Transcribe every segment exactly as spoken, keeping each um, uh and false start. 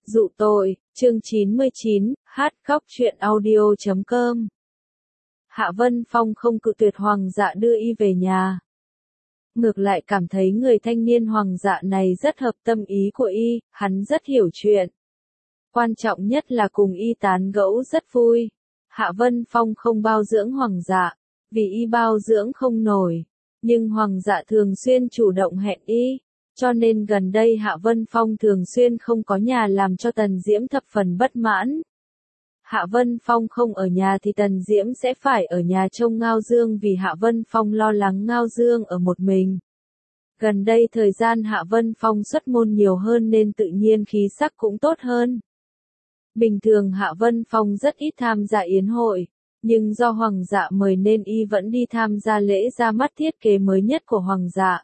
Dụ tội, chương chín mươi chín, hát khóc truyện audio chấm com. Hạ Vân Phong không cự tuyệt Hoàng dạ đưa y về nhà. Ngược lại cảm thấy người thanh niên Hoàng dạ này rất hợp tâm ý của y, hắn rất hiểu chuyện. Quan trọng nhất là cùng y tán gẫu rất vui. Hạ Vân Phong không bao dưỡng Hoàng dạ, vì y bao dưỡng không nổi. Nhưng Hoàng dạ thường xuyên chủ động hẹn y. Cho nên gần đây Hạ Vân Phong thường xuyên không có nhà làm cho Tần Diễm thập phần bất mãn. Hạ Vân Phong không ở nhà thì Tần Diễm sẽ phải ở nhà trông Ngao Dương vì Hạ Vân Phong lo lắng Ngao Dương ở một mình. Gần đây thời gian Hạ Vân Phong xuất môn nhiều hơn nên tự nhiên khí sắc cũng tốt hơn. Bình thường Hạ Vân Phong rất ít tham gia yến hội, nhưng do Hoàng dạ mời nên y vẫn đi tham gia lễ ra mắt thiết kế mới nhất của Hoàng dạ.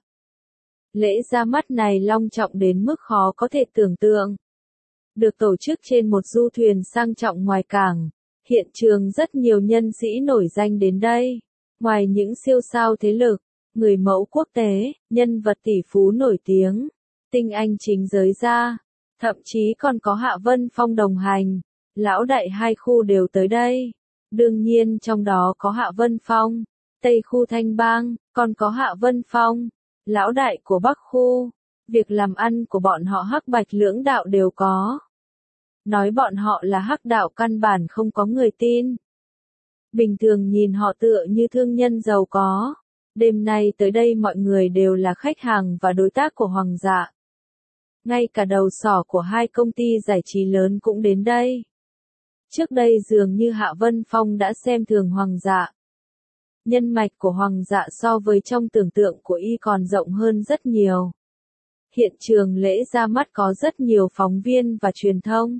Lễ ra mắt này long trọng đến mức khó có thể tưởng tượng. Được tổ chức trên một du thuyền sang trọng ngoài cảng, hiện trường rất nhiều nhân sĩ nổi danh đến đây. Ngoài những siêu sao thế lực, người mẫu quốc tế, nhân vật tỷ phú nổi tiếng, tinh anh chính giới ra, thậm chí còn có Hạ Vân Phong đồng hành, lão đại hai khu đều tới đây. Đương nhiên trong đó có Hạ Vân Phong, Tây khu Thanh Bang, còn có Hạ Vân Phong, lão đại của Bắc khu. Việc làm ăn của bọn họ hắc bạch lưỡng đạo đều có. Nói bọn họ là hắc đạo căn bản không có người tin. Bình thường nhìn họ tựa như thương nhân giàu có. Đêm nay tới đây mọi người đều là khách hàng và đối tác của Hoàng dạ. Ngay cả đầu sỏ của hai công ty giải trí lớn cũng đến đây. Trước đây dường như Hạ Vân Phong đã xem thường Hoàng dạ. Nhân mạch của Hoàng dạ so với trong tưởng tượng của y còn rộng hơn rất nhiều. Hiện trường lễ ra mắt có rất nhiều phóng viên và truyền thông.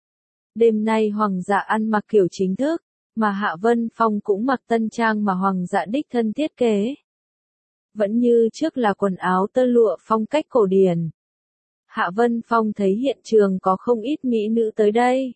Đêm nay Hoàng dạ ăn mặc kiểu chính thức, mà Hạ Vân Phong cũng mặc tân trang mà Hoàng dạ đích thân thiết kế. Vẫn như trước là quần áo tơ lụa phong cách cổ điển. Hạ Vân Phong thấy hiện trường có không ít mỹ nữ tới đây.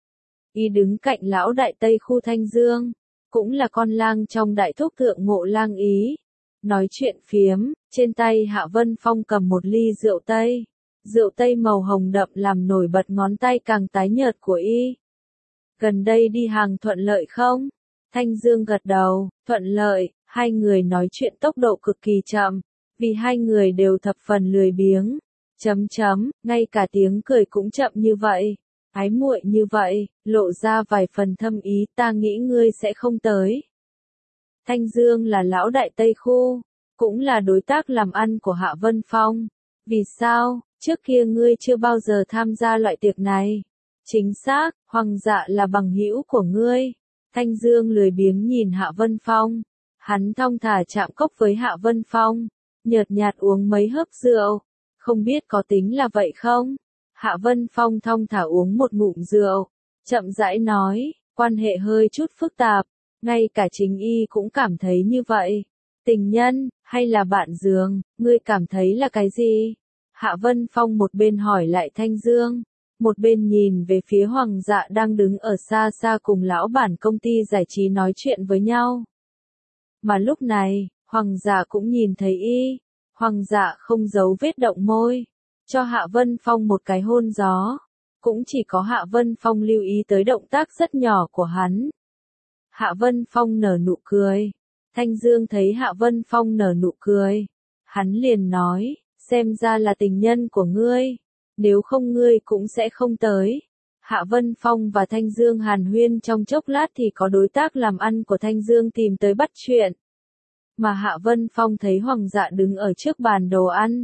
Y đứng cạnh lão đại Tây khu Thanh Dương, cũng là con lang trong đại thúc thượng Ngộ Lang Ý. Nói chuyện phiếm, trên tay Hạ Vân Phong cầm một ly rượu Tây. Rượu Tây màu hồng đậm làm nổi bật ngón tay càng tái nhợt của y. Gần đây đi hàng thuận lợi không? Thanh Dương gật đầu, thuận lợi. Hai người nói chuyện tốc độ cực kỳ chậm, vì hai người đều thập phần lười biếng. Chấm chấm, ngay cả tiếng cười cũng chậm như vậy. Ái muội như vậy, lộ ra vài phần thâm ý, ta nghĩ ngươi sẽ không tới. Thanh Dương là lão đại Tây khu, cũng là đối tác làm ăn của Hạ Vân Phong. Vì sao, trước kia ngươi chưa bao giờ tham gia loại tiệc này? Chính xác, Hoàng dạ là bằng hữu của ngươi. Thanh Dương lười biếng nhìn Hạ Vân Phong. Hắn thong thả chạm cốc với Hạ Vân Phong, nhợt nhạt uống mấy hớp rượu. Không biết có tính là vậy không? Hạ Vân Phong thong thả uống một ngụm rượu, chậm rãi nói, quan hệ hơi chút phức tạp, ngay cả chính y cũng cảm thấy như vậy. Tình nhân, hay là bạn giường, ngươi cảm thấy là cái gì? Hạ Vân Phong một bên hỏi lại Thanh Dương, một bên nhìn về phía Hoàng dạ đang đứng ở xa xa cùng lão bản công ty giải trí nói chuyện với nhau. Mà lúc này, Hoàng dạ cũng nhìn thấy y. Hoàng dạ không giấu vết động môi, cho Hạ Vân Phong một cái hôn gió. Cũng chỉ có Hạ Vân Phong lưu ý tới động tác rất nhỏ của hắn. Hạ Vân Phong nở nụ cười. Thanh Dương thấy Hạ Vân Phong nở nụ cười. Hắn liền nói, xem ra là tình nhân của ngươi. Nếu không ngươi cũng sẽ không tới. Hạ Vân Phong và Thanh Dương hàn huyên trong chốc lát thì có đối tác làm ăn của Thanh Dương tìm tới bắt chuyện. Mà Hạ Vân Phong thấy Hoàng dạ đứng ở trước bàn đồ ăn.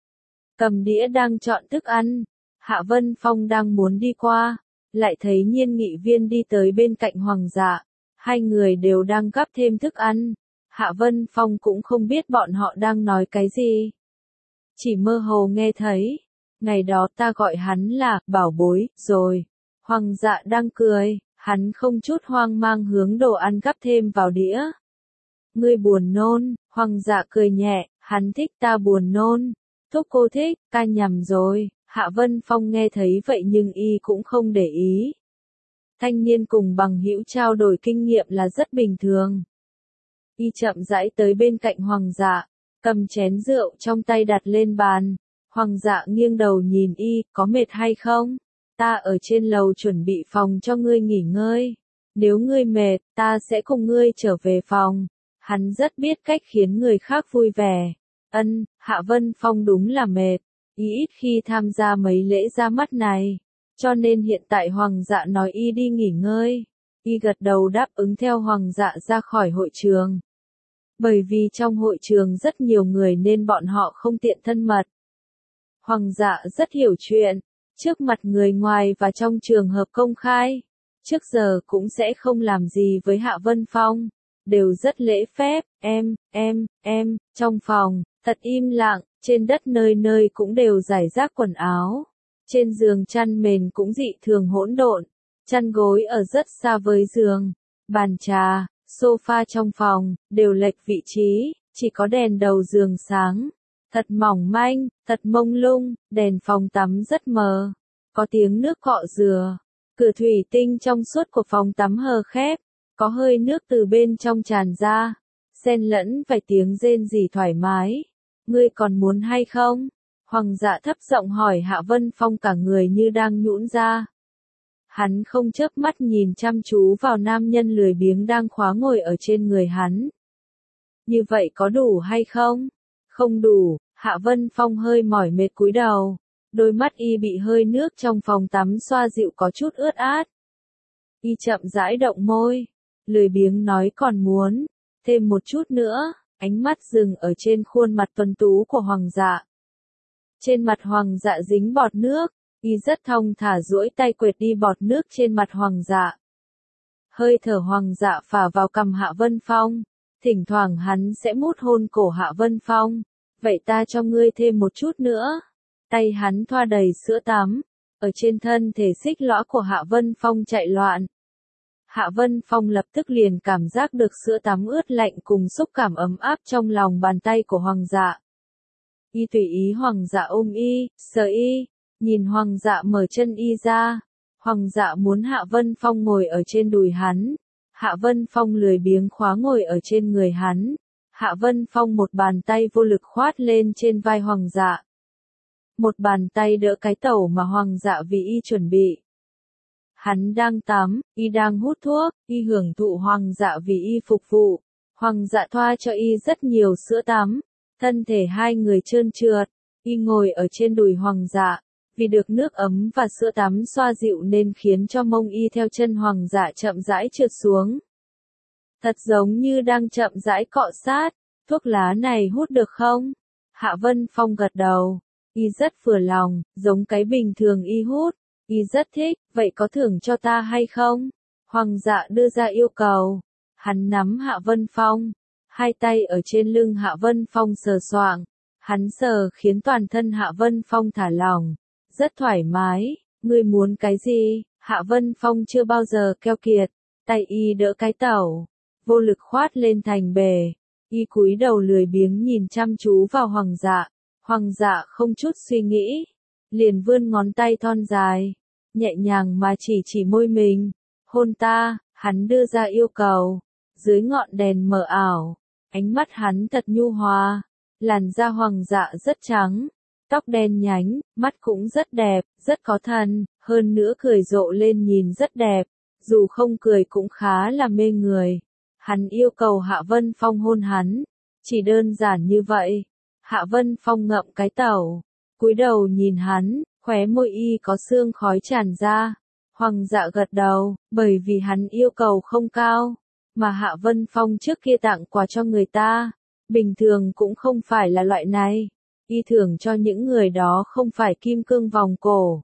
Cầm đĩa đang chọn thức ăn. Hạ Vân Phong đang muốn đi qua. Lại thấy Nhiên Nghị Viên đi tới bên cạnh Hoàng dạ. Hai người đều đang gắp thêm thức ăn. Hạ Vân Phong cũng không biết bọn họ đang nói cái gì. Chỉ mơ hồ nghe thấy. Ngày đó ta gọi hắn là bảo bối, rồi. Hoàng dạ đang cười. Hắn không chút hoang mang hướng đồ ăn gắp thêm vào đĩa. Ngươi buồn nôn, Hoàng dạ cười nhẹ, hắn thích ta buồn nôn. Thúc cô thích, ca nhầm rồi. Hạ Vân Phong nghe thấy vậy nhưng y cũng không để ý. Thanh niên cùng bằng hữu trao đổi kinh nghiệm là rất bình thường. Y chậm rãi tới bên cạnh Hoàng dạ, cầm chén rượu trong tay đặt lên bàn. Hoàng dạ nghiêng đầu nhìn y, có mệt hay không? ta ở trên lầu chuẩn bị phòng cho ngươi nghỉ ngơi. Nếu ngươi mệt, ta sẽ cùng ngươi trở về phòng. Hắn rất biết cách khiến người khác vui vẻ. Ân, Hạ Vân Phong đúng là mệt. Y ít khi tham gia mấy lễ ra mắt này. Cho nên hiện tại Hoàng dạ nói y đi nghỉ ngơi. Y gật đầu đáp ứng theo Hoàng dạ ra khỏi hội trường. Bởi vì trong hội trường rất nhiều người nên bọn họ không tiện thân mật. Hoàng dạ rất hiểu chuyện. Trước mặt người ngoài và trong trường hợp công khai. Trước giờ cũng sẽ không làm gì với Hạ Vân Phong. Đều rất lễ phép, em, em, em, trong phòng, thật im lặng, trên đất nơi nơi cũng đều rải rác quần áo. Trên giường chăn mền cũng dị thường hỗn độn, chăn gối ở rất xa với giường, bàn trà, sofa trong phòng, đều lệch vị trí, chỉ có đèn đầu giường sáng. Thật mỏng manh, thật mông lung, đèn phòng tắm rất mờ, có tiếng nước cọ rửa. Cửa thủy tinh trong suốt của phòng tắm hờ khép, có hơi nước từ bên trong tràn ra, xen lẫn vài tiếng rên rỉ thoải mái. Ngươi còn muốn hay không? Hoàng dạ thấp giọng hỏi Hạ Vân Phong, cả người như đang nhũn ra. Hắn không chớp mắt nhìn chăm chú vào nam nhân lười biếng đang khóa ngồi ở trên người hắn. Như vậy có đủ hay không? Không đủ, Hạ Vân Phong hơi mỏi mệt cúi đầu. Đôi mắt y bị hơi nước trong phòng tắm xoa dịu có chút ướt át. Y chậm rãi động môi, lười biếng nói còn muốn, thêm một chút nữa, ánh mắt dừng ở trên khuôn mặt tuấn tú của Hoàng dạ. Trên mặt Hoàng dạ dính bọt nước, y rất thong thả duỗi tay quệt đi bọt nước trên mặt Hoàng dạ. Hơi thở Hoàng dạ phả vào cằm Hạ Vân Phong, thỉnh thoảng hắn sẽ mút hôn cổ Hạ Vân Phong. Vậy ta cho ngươi thêm một chút nữa. Tay hắn thoa đầy sữa tắm, ở trên thân thể xích lõa của Hạ Vân Phong chạy loạn. Hạ Vân Phong lập tức liền cảm giác được sữa tắm ướt lạnh cùng xúc cảm ấm áp trong lòng bàn tay của Hoàng dạ. Y tùy ý Hoàng dạ ôm y, sờ y, nhìn Hoàng dạ mở chân y ra. Hoàng dạ muốn Hạ Vân Phong ngồi ở trên đùi hắn. Hạ Vân Phong lười biếng khóa ngồi ở trên người hắn. Hạ Vân Phong một bàn tay vô lực khoát lên trên vai Hoàng dạ. Một bàn tay đỡ cái tẩu mà Hoàng dạ vì y chuẩn bị. Hắn đang tắm, y đang hút thuốc, y hưởng thụ Hoàng dạ vì y phục vụ. Hoàng dạ thoa cho y rất nhiều sữa tắm. Thân thể hai người trơn trượt, y ngồi ở trên đùi Hoàng dạ. Vì được nước ấm và sữa tắm xoa dịu nên khiến cho mông y theo chân Hoàng dạ chậm rãi trượt xuống. Thật giống như đang chậm rãi cọ sát. Thuốc lá này hút được không? Hạ Vân Phong gật đầu. Y rất vừa lòng, giống cái bình thường y hút. Y rất thích, vậy có thưởng cho ta hay không? Hoàng dạ đưa ra yêu cầu. Hắn nắm Hạ Vân Phong. Hai tay ở trên lưng Hạ Vân Phong sờ soạng. Hắn sờ khiến toàn thân Hạ Vân Phong thả lỏng. Rất thoải mái. Ngươi muốn cái gì? Hạ Vân Phong chưa bao giờ keo kiệt. Tay y đỡ cái tẩu. Vô lực khoát lên thành bề. Y cúi đầu lười biếng nhìn chăm chú vào Hoàng dạ. Hoàng dạ không chút suy nghĩ. Liền vươn ngón tay thon dài. Nhẹ nhàng mà chỉ chỉ môi mình. Hôn ta, hắn đưa ra yêu cầu. Dưới ngọn đèn mờ ảo. Ánh mắt hắn thật nhu hòa. Làn da Hoàng dạ rất trắng. Tóc đen nhánh, mắt cũng rất đẹp, rất có thần. Hơn nữa cười rộ lên nhìn rất đẹp. Dù không cười cũng khá là mê người. Hắn yêu cầu Hạ Vân Phong hôn hắn. Chỉ đơn giản như vậy. Hạ Vân Phong ngậm cái tẩu. Cúi đầu nhìn hắn, khóe môi y có sương khói tràn ra. Hoàng dạ gật đầu, bởi vì hắn yêu cầu không cao. Mà Hạ Vân Phong trước kia tặng quà cho người ta. Bình thường cũng không phải là loại này. Y thưởng cho những người đó không phải kim cương vòng cổ.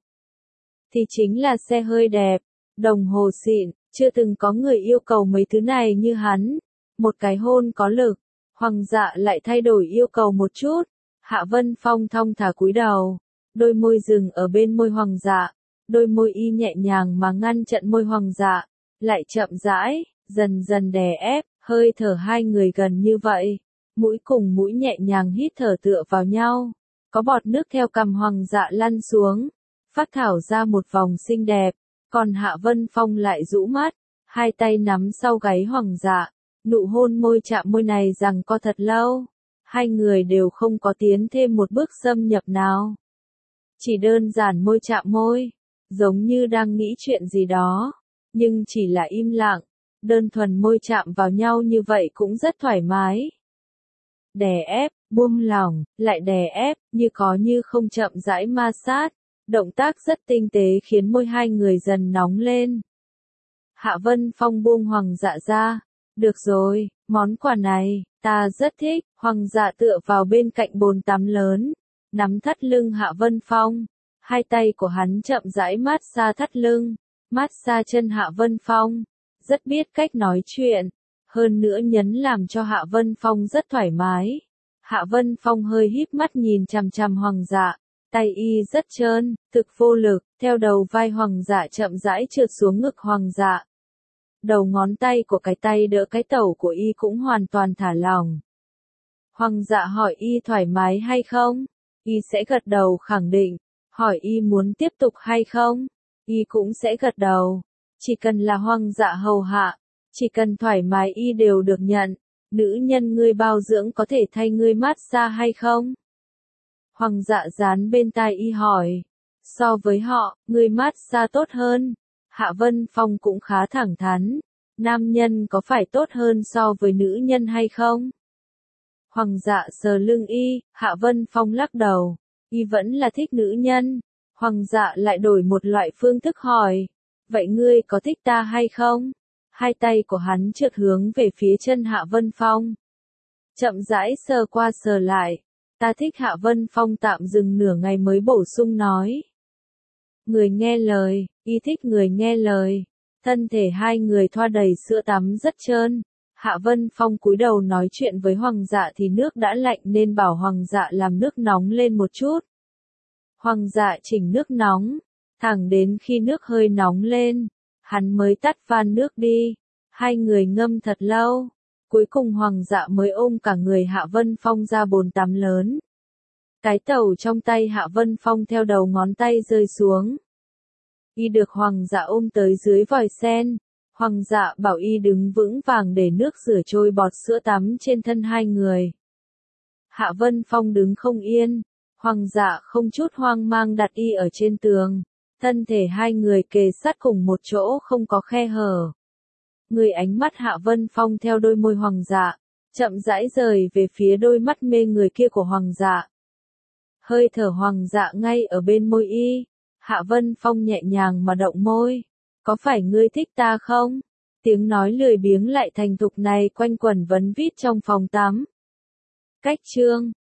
Thì chính là xe hơi đẹp, đồng hồ xịn. Chưa từng có người yêu cầu mấy thứ này như hắn. Một cái hôn có lực. Hoàng dạ lại thay đổi yêu cầu một chút. Hạ Vân Phong thong thả cúi đầu. Đôi môi dừng ở bên môi Hoàng dạ. Đôi môi y nhẹ nhàng mà ngăn chặn môi Hoàng dạ. Lại chậm rãi, dần dần đè ép, hơi thở hai người gần như vậy. Mũi cùng mũi nhẹ nhàng hít thở tựa vào nhau. Có bọt nước theo cằm Hoàng dạ lăn xuống. Phát thảo ra một vòng xinh đẹp. Còn Hạ Vân Phong lại rũ mắt, hai tay nắm sau gáy Hoàng dạ, nụ hôn môi chạm môi này rằng co thật lâu. Hai người đều không có tiến thêm một bước xâm nhập nào. Chỉ đơn giản môi chạm môi, giống như đang nghĩ chuyện gì đó, nhưng chỉ là im lặng, đơn thuần môi chạm vào nhau như vậy cũng rất thoải mái. Đè ép, buông lỏng, lại đè ép, như có như không chậm rãi ma sát, động tác rất tinh tế khiến môi hai người dần nóng lên. Hạ Vân Phong buông Hoàng Dạ ra, được rồi, món quà này, ta rất thích. Hoàng Dạ tựa vào bên cạnh bồn tắm lớn, nắm thắt lưng Hạ Vân Phong, hai tay của hắn chậm rãi mát xa thắt lưng, mát xa chân Hạ Vân Phong, rất biết cách nói chuyện, hơn nữa nhấn làm cho Hạ Vân Phong rất thoải mái. Hạ Vân Phong hơi híp mắt nhìn chằm chằm Hoàng Dạ, tay y rất trơn, thực vô lực, theo đầu vai Hoàng Dạ chậm rãi trượt xuống ngực Hoàng Dạ. Đầu ngón tay của cái tay đỡ cái tẩu của y cũng hoàn toàn thả lỏng. Hoàng Dạ hỏi y thoải mái hay không? Y sẽ gật đầu khẳng định. Hỏi y muốn tiếp tục hay không? Y cũng sẽ gật đầu. Chỉ cần là Hoàng Dạ hầu hạ, chỉ cần thoải mái y đều được nhận. Nữ nhân ngươi bao dưỡng có thể thay ngươi mát xa hay không? Hoàng Dạ dán bên tai y hỏi. So với họ, ngươi mát xa tốt hơn. Hạ Vân Phong cũng khá thẳng thắn. Nam nhân có phải tốt hơn so với nữ nhân hay không? Hoàng Dạ sờ lưng y, Hạ Vân Phong lắc đầu. Y vẫn là thích nữ nhân. Hoàng Dạ lại đổi một loại phương thức hỏi. Vậy ngươi có thích ta hay không? Hai tay của hắn trượt hướng về phía chân Hạ Vân Phong. Chậm rãi sờ qua sờ lại. Ta thích. Hạ Vân Phong tạm dừng nửa ngày mới bổ sung nói. Người nghe lời, y thích người nghe lời. Thân thể hai người thoa đầy sữa tắm rất trơn. Hạ Vân Phong cúi đầu nói chuyện với Hoàng Dạ thì nước đã lạnh nên bảo Hoàng Dạ làm nước nóng lên một chút. Hoàng Dạ chỉnh nước nóng, thẳng đến khi nước hơi nóng lên, hắn mới tắt van nước đi. Hai người ngâm thật lâu, cuối cùng Hoàng Dạ mới ôm cả người Hạ Vân Phong ra bồn tắm lớn. Cái tẩu trong tay Hạ Vân Phong theo đầu ngón tay rơi xuống. Y được Hoàng Dạ ôm tới dưới vòi sen. Hoàng Dạ bảo y đứng vững vàng để nước rửa trôi bọt sữa tắm trên thân hai người. Hạ Vân Phong đứng không yên. Hoàng Dạ không chút hoang mang đặt y ở trên tường. Thân thể hai người kề sát cùng một chỗ không có khe hở. Người ánh mắt Hạ Vân Phong theo đôi môi Hoàng Dạ, chậm rãi rời về phía đôi mắt mê người kia của Hoàng Dạ. Hơi thở Hoàng Dạ ngay ở bên môi y. Hạ Vân Phong nhẹ nhàng mà động môi. Có phải ngươi thích ta không? Tiếng nói lười biếng lại thành thục này quanh quẩn vấn vít trong phòng tắm. Cách chương